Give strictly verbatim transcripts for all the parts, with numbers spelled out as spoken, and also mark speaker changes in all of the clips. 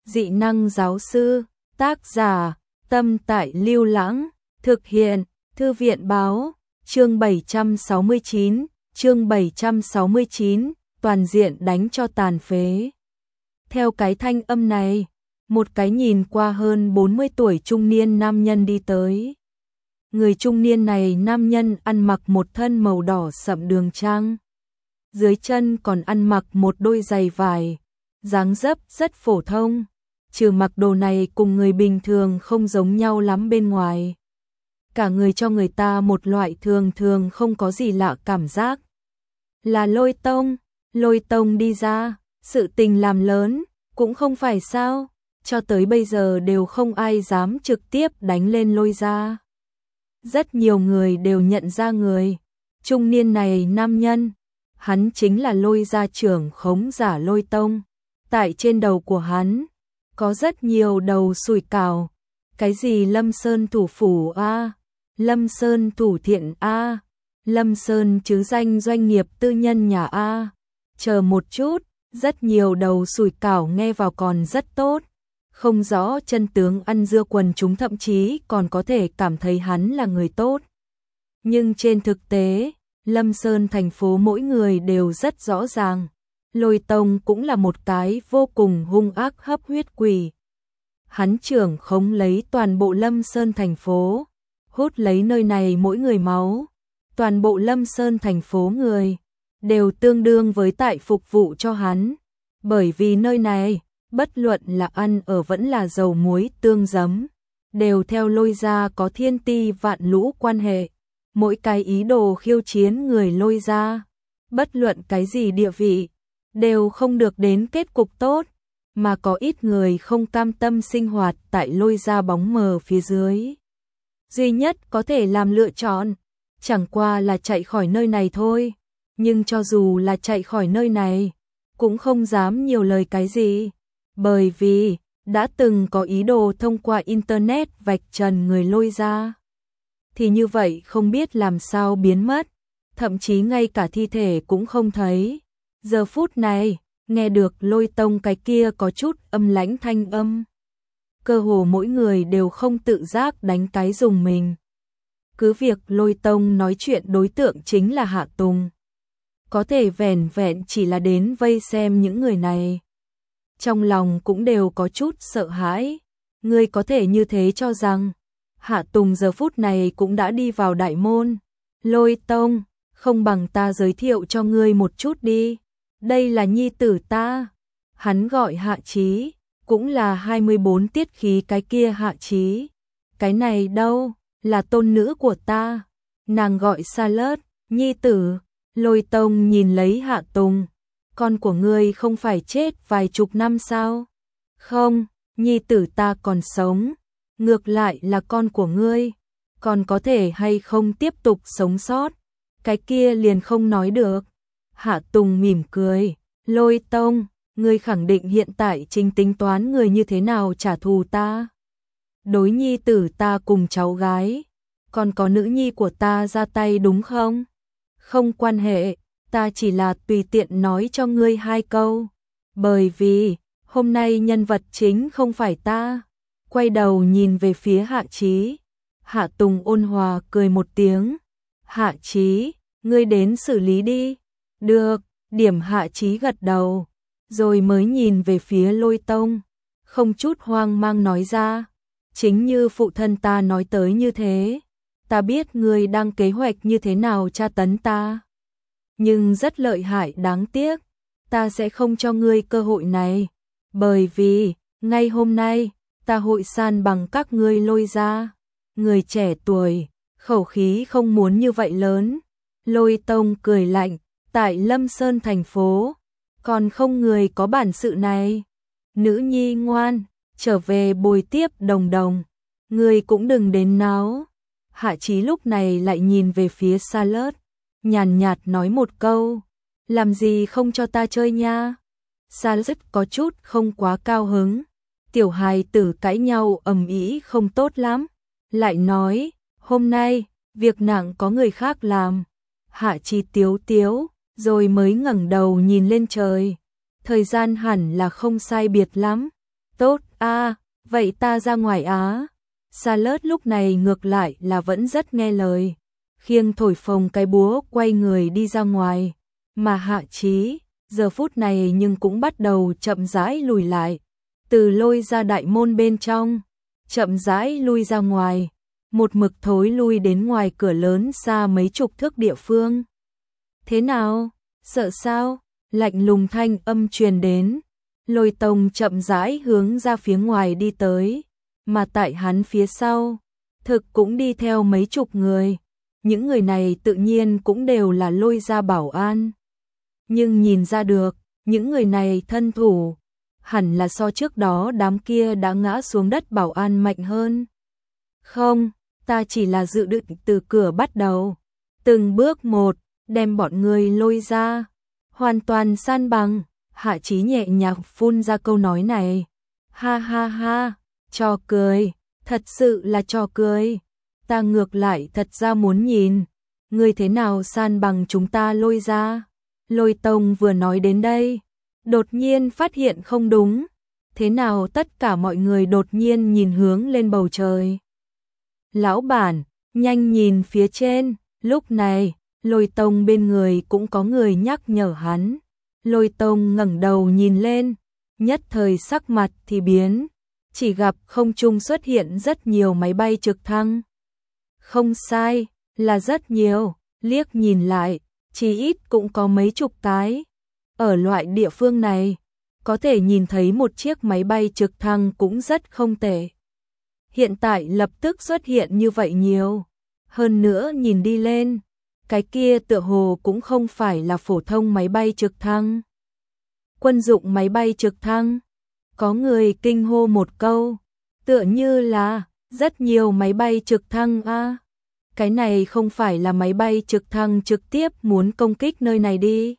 Speaker 1: Dị năng giáo sư, tác giả, Tâm Tại Lưu Lãng, thực hiện, Thư viện báo, chương bảy trăm sáu mươi chín, chương bảy trăm sáu mươi chín, toàn diện đánh cho tàn phế. Theo cái thanh âm này, một cái nhìn qua hơn bốn mươi tuổi trung niên nam nhân đi tới. Người trung niên này nam nhân ăn mặc một thân màu đỏ sậm đường trang. Dưới chân còn ăn mặc một đôi giày vải, dáng dấp rất phổ thông, trừ mặc đồ này cùng người bình thường không giống nhau lắm bên ngoài. Cả người cho người ta một loại thường thường không có gì lạ cảm giác. Là Lôi Tông, Lôi Tông đi ra, sự tình làm lớn, cũng không phải sao, cho tới bây giờ đều không ai dám trực tiếp đánh lên Lôi gia. Rất nhiều người đều nhận ra người trung niên này nam nhân, hắn chính là Lôi gia trưởng khống giả Lôi Tông. Tại trên đầu của hắn có rất nhiều đầu sùi cảo, cái gì Lâm Sơn thủ phủ a, Lâm Sơn thủ thiện a, Lâm Sơn chứ danh doanh nghiệp tư nhân nhà a. Chờ một chút, rất nhiều đầu sùi cảo nghe vào còn rất tốt. Không rõ chân tướng ăn dưa quần chúng thậm chí còn có thể cảm thấy hắn là người tốt. Nhưng trên thực tế, Lâm Sơn thành phố mỗi người đều rất rõ ràng. Lôi Tông cũng là một cái vô cùng hung ác hấp huyết quỷ. Hắn trưởng khống lấy toàn bộ Lâm Sơn thành phố, hút lấy nơi này mỗi người máu. Toàn bộ Lâm Sơn thành phố người đều tương đương với tại phục vụ cho hắn. Bởi vì nơi này, bất luận là ăn ở vẫn là dầu muối tương giấm, đều theo Lôi gia có thiên ti vạn lũ quan hệ. Mỗi cái ý đồ khiêu chiến người Lôi gia, bất luận cái gì địa vị, đều không được đến kết cục tốt, mà có ít người không cam tâm sinh hoạt tại Lôi gia bóng mờ phía dưới. Duy nhất có thể làm lựa chọn, chẳng qua là chạy khỏi nơi này thôi, nhưng cho dù là chạy khỏi nơi này, cũng không dám nhiều lời cái gì, bởi vì đã từng có ý đồ thông qua Internet vạch trần người Lôi gia. Thì như vậy không biết làm sao biến mất, thậm chí ngay cả thi thể cũng không thấy. Giờ phút này, nghe được Lôi Tông cái kia có chút âm lãnh thanh âm. Cơ hồ mỗi người đều không tự giác đánh cái dùng mình. Cứ việc Lôi Tông nói chuyện đối tượng chính là Hạ Tùng. Có thể vẻn vẹn chỉ là đến vây xem những người này. Trong lòng cũng đều có chút sợ hãi. Ngươi có thể như thế cho rằng Hạ Tùng giờ phút này cũng đã đi vào đại môn. Lôi Tông, không bằng ta giới thiệu cho ngươi một chút đi. Đây là nhi tử ta. Hắn gọi Hạ Chí, cũng là hai mươi bốn tiết khí cái kia Hạ Chí. Cái này đâu, là tôn nữ của ta. Nàng gọi Salad, nhi tử. Lôi Tông nhìn lấy Hạ Tùng. Con của ngươi không phải chết vài chục năm sao? Không, nhi tử ta còn sống. Ngược lại là con của ngươi, còn có thể hay không tiếp tục sống sót, cái kia liền không nói được. Hạ Tùng mỉm cười, Lôi Tông, ngươi khẳng định hiện tại chính tính toán người như thế nào trả thù ta. Đối nhi tử ta cùng cháu gái, còn có nữ nhi của ta ra tay đúng không? Không quan hệ, ta chỉ là tùy tiện nói cho ngươi hai câu, bởi vì hôm nay nhân vật chính không phải ta. Quay đầu nhìn về phía Hạ Chí. Hạ Tùng ôn hòa cười một tiếng. Hạ Chí, ngươi đến xử lý đi. Được, điểm Hạ Chí gật đầu. Rồi mới nhìn về phía Lôi Tông. Không chút hoang mang nói ra. Chính như phụ thân ta nói tới như thế. Ta biết ngươi đang kế hoạch như thế nào tra tấn ta. Nhưng rất lợi hại đáng tiếc. Ta sẽ không cho ngươi cơ hội này. Bởi vì, ngay hôm nay, ta hội san bằng các ngươi Lôi gia. Người trẻ tuổi, khẩu khí không muốn như vậy lớn. Lôi Tông cười lạnh, tại Lâm Sơn thành phố, còn không người có bản sự này. Nữ nhi ngoan, trở về bồi tiếp Đồng Đồng. Người cũng đừng đến náo. Hạ Chí lúc này lại nhìn về phía Salad, nhàn nhạt nói một câu. Làm gì không cho ta chơi nha? Salad có chút không quá cao hứng. Tiểu hài tử cãi nhau ầm ĩ không tốt lắm. Lại nói, hôm nay, việc nặng có người khác làm. Hạ Chí tiếu tiếu, rồi mới ngẩng đầu nhìn lên trời. Thời gian hẳn là không sai biệt lắm. Tốt a, vậy ta ra ngoài á. Salad lúc này ngược lại là vẫn rất nghe lời, khiêng thổi phồng cái búa quay người đi ra ngoài, mà Hạ Chí giờ phút này nhưng cũng bắt đầu chậm rãi lùi lại, từ lôi ra đại môn bên trong, chậm rãi lui ra ngoài, một mực thối lui đến ngoài cửa lớn xa mấy chục thước địa phương. Thế nào? Sợ sao? Lạnh lùng thanh âm truyền đến. Lôi Tông chậm rãi hướng ra phía ngoài đi tới, mà tại hắn phía sau, thực cũng đi theo mấy chục người. Những người này tự nhiên cũng đều là Lôi gia bảo an. Nhưng nhìn ra được, những người này thân thủ, hẳn là so trước đó đám kia đã ngã xuống đất bảo an mạnh hơn. Không, ta chỉ là dự định từ cửa bắt đầu, từng bước một, đem bọn người Lôi ra, hoàn toàn san bằng. Hạ Chí nhẹ nhàng phun ra câu nói này. Ha ha ha, trò cười, thật sự là trò cười. Ta ngược lại thật ra muốn nhìn, ngươi thế nào san bằng chúng ta Lôi ra. Lôi Tông vừa nói đến đây, đột nhiên phát hiện không đúng. Thế nào tất cả mọi người đột nhiên nhìn hướng lên bầu trời. Lão bản, nhanh nhìn phía trên, lúc này, Lôi Tông bên người cũng có người nhắc nhở hắn. Lôi Tông ngẩng đầu nhìn lên, nhất thời sắc mặt thì biến, chỉ gặp không trung xuất hiện rất nhiều máy bay trực thăng. Không sai, là rất nhiều, liếc nhìn lại, chỉ ít cũng có mấy chục cái. Ở loại địa phương này, có thể nhìn thấy một chiếc máy bay trực thăng cũng rất không tệ. Hiện tại lập tức xuất hiện như vậy nhiều, hơn nữa nhìn đi lên, cái kia tựa hồ cũng không phải là phổ thông máy bay trực thăng. Quân dụng máy bay trực thăng. Có người kinh hô một câu, tựa như là rất nhiều máy bay trực thăng a. À. Cái này không phải là máy bay trực thăng trực tiếp muốn công kích nơi này đi.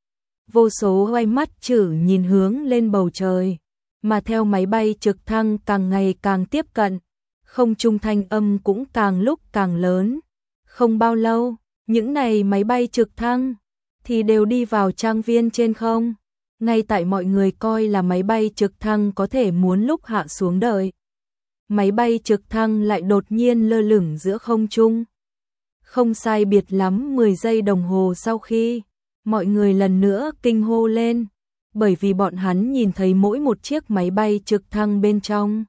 Speaker 1: Vô số ánh mắt chử nhìn hướng lên bầu trời, mà theo máy bay trực thăng càng ngày càng tiếp cận, không trung thanh âm cũng càng lúc càng lớn. Không bao lâu, những này máy bay trực thăng thì đều đi vào trang viên trên không. Ngay tại mọi người coi là máy bay trực thăng có thể muốn lúc hạ xuống đợi. Máy bay trực thăng lại đột nhiên lơ lửng giữa không trung. Không sai biệt lắm mười giây đồng hồ sau khi, mọi người lần nữa kinh hô lên, bởi vì bọn hắn nhìn thấy mỗi một chiếc máy bay trực thăng bên trong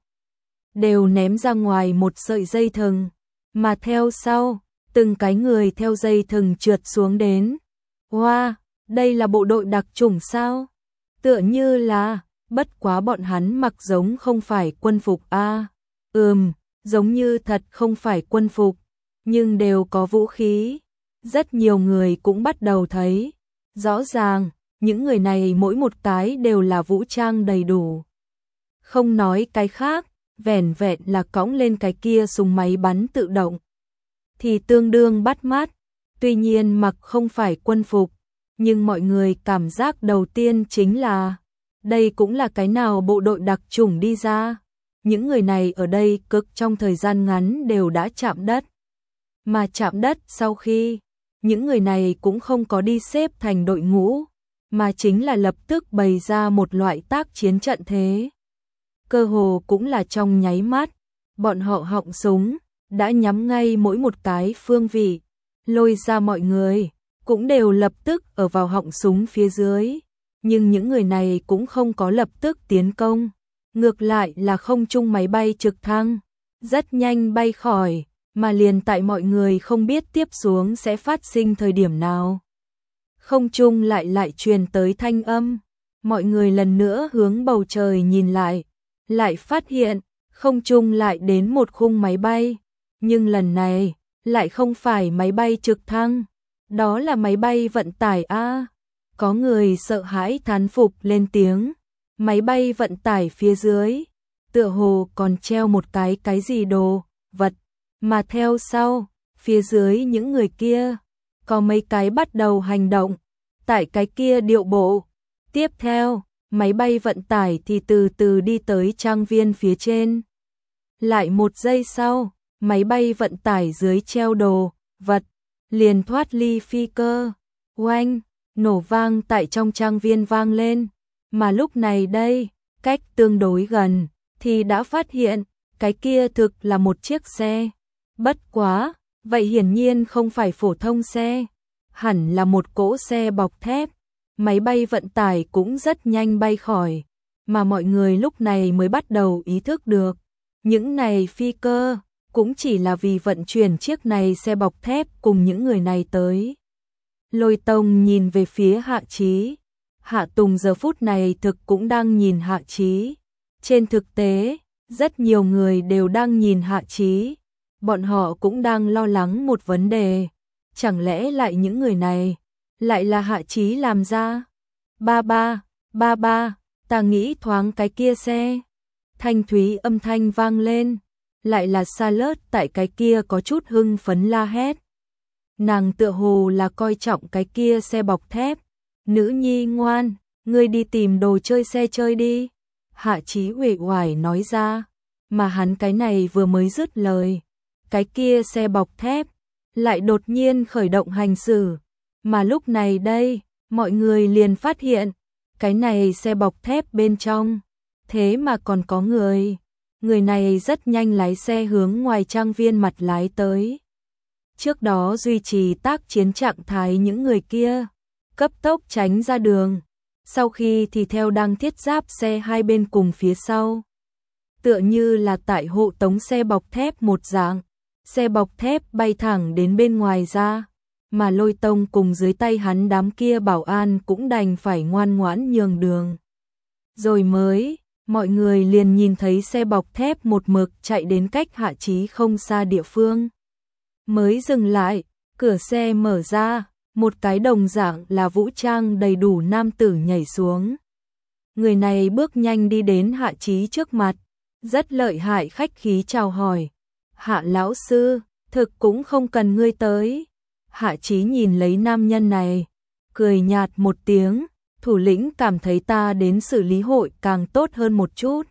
Speaker 1: đều ném ra ngoài một sợi dây thừng, mà theo sau, từng cái người theo dây thừng trượt xuống đến. Wow, đây là bộ đội đặc chủng sao? Tựa như là, bất quá bọn hắn mặc giống không phải quân phục a. À, ừm, giống như thật không phải quân phục, nhưng đều có vũ khí. Rất nhiều người cũng bắt đầu thấy, rõ ràng, những người này mỗi một cái đều là vũ trang đầy đủ. Không nói cái khác, vẻn vẹn là cõng lên cái kia súng máy bắn tự động thì tương đương bắt mắt. Tuy nhiên mặc không phải quân phục, nhưng mọi người cảm giác đầu tiên chính là đây cũng là cái nào bộ đội đặc chủng đi ra. Những người này ở đây cực trong thời gian ngắn đều đã chạm đất. Mà chạm đất sau khi, những người này cũng không có đi xếp thành đội ngũ, mà chính là lập tức bày ra một loại tác chiến trận thế. Cơ hồ cũng là trong nháy mắt, bọn họ họng súng đã nhắm ngay mỗi một cái phương vị, Lôi ra mọi người cũng đều lập tức ở vào họng súng phía dưới, nhưng những người này cũng không có lập tức tiến công, ngược lại là không trung máy bay trực thăng rất nhanh bay khỏi, mà liền tại mọi người không biết tiếp xuống sẽ phát sinh thời điểm nào, không trung lại lại truyền tới thanh âm. Mọi người lần nữa hướng bầu trời nhìn lại, lại phát hiện không trung lại đến một khung máy bay, nhưng lần này lại không phải máy bay trực thăng, đó là máy bay vận tải a. À. Có người sợ hãi thán phục lên tiếng, máy bay vận tải phía dưới, tựa hồ còn treo một cái cái gì đồ vật, mà theo sau, phía dưới những người kia, có mấy cái bắt đầu hành động, tại cái kia điệu bộ. Tiếp theo, máy bay vận tải thì từ từ đi tới trang viên phía trên. Lại một giây sau, máy bay vận tải dưới treo đồ vật liền thoát ly phi cơ. Oanh, nổ vang tại trong trang viên vang lên, mà lúc này đây, cách tương đối gần, thì đã phát hiện, cái kia thực là một chiếc xe. Bất quá, vậy hiển nhiên không phải phổ thông xe, hẳn là một cỗ xe bọc thép. Máy bay vận tải cũng rất nhanh bay khỏi, mà mọi người lúc này mới bắt đầu ý thức được. Những này phi cơ, cũng chỉ là vì vận chuyển chiếc này xe bọc thép cùng những người này tới. Lôi Tông nhìn về phía Hạ Chí. Hạ Tùng giờ phút này thực cũng đang nhìn Hạ Chí. Trên thực tế, rất nhiều người đều đang nhìn Hạ Chí. Bọn họ cũng đang lo lắng một vấn đề. Chẳng lẽ lại những người này, lại là Hạ Chí làm ra? Ba ba, ba ba, ta nghĩ thoáng cái kia xe. Thanh thúy âm thanh vang lên, lại là Charlotte tại cái kia có chút hưng phấn la hét. Nàng tựa hồ là coi trọng cái kia xe bọc thép. Nữ nhi ngoan, ngươi đi tìm đồ chơi xe chơi đi. Hạ Chí uể oải nói ra, mà hắn cái này vừa mới dứt lời. Cái kia xe bọc thép lại đột nhiên khởi động hành xử. Mà lúc này đây, mọi người liền phát hiện, cái này xe bọc thép bên trong, thế mà còn có người. Người này rất nhanh lái xe hướng ngoài trang viên mặt lái tới. Trước đó duy trì tác chiến trạng thái những người kia, cấp tốc tránh ra đường. Sau khi thì theo đang thiết giáp xe hai bên cùng phía sau. Tựa như là tại hộ tống xe bọc thép một dạng. Xe bọc thép bay thẳng đến bên ngoài ra, mà Lôi Tông cùng dưới tay hắn đám kia bảo an cũng đành phải ngoan ngoãn nhường đường. Rồi mới, mọi người liền nhìn thấy xe bọc thép một mực chạy đến cách Hạ Chí không xa địa phương. Mới dừng lại, cửa xe mở ra, một cái đồng dạng là vũ trang đầy đủ nam tử nhảy xuống. Người này bước nhanh đi đến Hạ Chí trước mặt, rất lợi hại khách khí chào hỏi. Hạ lão sư, thực cũng không cần ngươi tới. Hạ Chí nhìn lấy nam nhân này, cười nhạt một tiếng, thủ lĩnh cảm thấy ta đến xử lý hội càng tốt hơn một chút.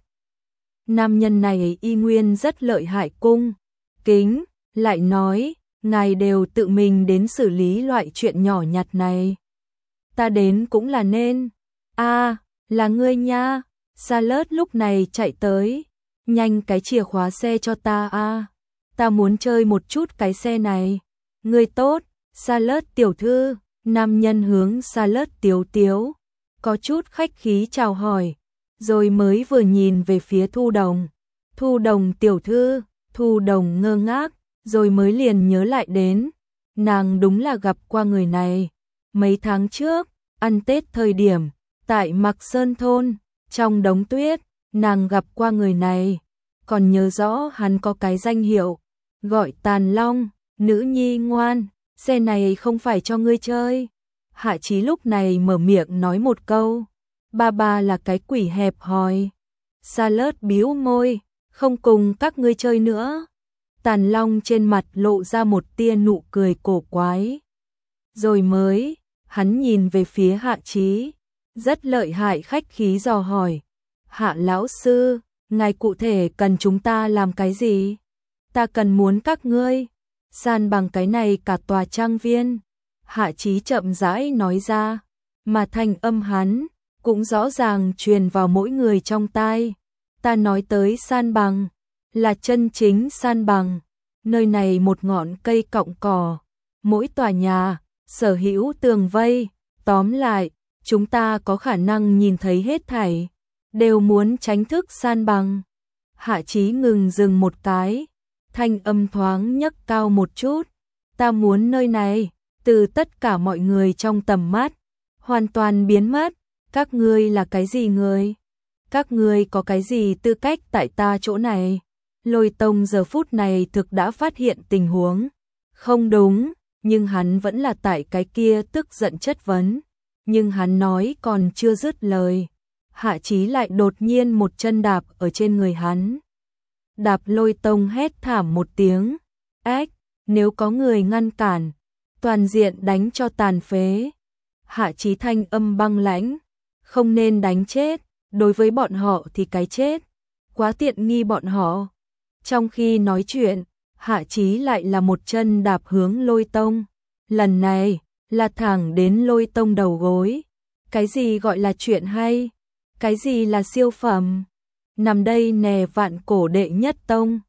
Speaker 1: Nam nhân này y nguyên rất lợi hại cung kính, lại nói, ngài đều tự mình đến xử lý loại chuyện nhỏ nhặt này. Ta đến cũng là nên. A, à, là ngươi nha. Charlotte lúc này chạy tới, nhanh cái chìa khóa xe cho ta a. À. Ta muốn chơi một chút cái xe này. Ngươi tốt, Charlotte tiểu thư. Nam nhân hướng Charlotte tiếu tiếu, có chút khách khí chào hỏi, rồi mới vừa nhìn về phía Thu Đồng. Thu Đồng tiểu thư. Thu Đồng ngơ ngác, rồi mới liền nhớ lại đến, nàng đúng là gặp qua người này. Mấy tháng trước, ăn Tết thời điểm, tại Mạc Sơn thôn, trong đống tuyết, nàng gặp qua người này. Còn nhớ rõ hắn có cái danh hiệu, gọi Tàn Long. Nữ nhi ngoan, xe này không phải cho ngươi chơi. Hạ Chí lúc này mở miệng nói một câu, ba ba là cái quỷ hẹp hòi. Charlotte bĩu môi, không cùng các ngươi chơi nữa. Tàn Long trên mặt lộ ra một tia nụ cười cổ quái. Rồi mới, hắn nhìn về phía Hạ Chí, rất lợi hại khách khí dò hỏi. Hạ lão sư, ngài cụ thể cần chúng ta làm cái gì? Ta cần muốn các ngươi san bằng cái này cả tòa trang viên. Hạ Chí chậm rãi nói ra, mà thanh âm hắn cũng rõ ràng truyền vào mỗi người trong tai. Ta nói tới san bằng, là chân chính san bằng. Nơi này một ngọn cây cọng cỏ, mỗi tòa nhà sở hữu tường vây, tóm lại, chúng ta có khả năng nhìn thấy hết thảy, đều muốn tránh thức san bằng. Hạ Chí ngừng dừng một cái, thanh âm thoáng nhấc cao một chút. Ta muốn nơi này, từ tất cả mọi người trong tầm mắt, hoàn toàn biến mất. Các ngươi là cái gì người? Các ngươi có cái gì tư cách tại ta chỗ này? Lôi Tông giờ phút này thực đã phát hiện tình huống không đúng, nhưng hắn vẫn là tại cái kia tức giận chất vấn. Nhưng hắn nói còn chưa dứt lời, Hạ Chí lại đột nhiên một chân đạp ở trên người hắn. Đạp Lôi Tông hét thảm một tiếng, ách, nếu có người ngăn cản, toàn diện đánh cho tàn phế. Hạ Chí thanh âm băng lãnh, không nên đánh chết, đối với bọn họ thì cái chết quá tiện nghi bọn họ. Trong khi nói chuyện, Hạ Chí lại là một chân đạp hướng Lôi Tông. Lần này, là thẳng đến Lôi Tông đầu gối. Cái gì gọi là chuyện hay? Cái gì là siêu phẩm? Nằm đây nè vạn cổ đệ nhất tông.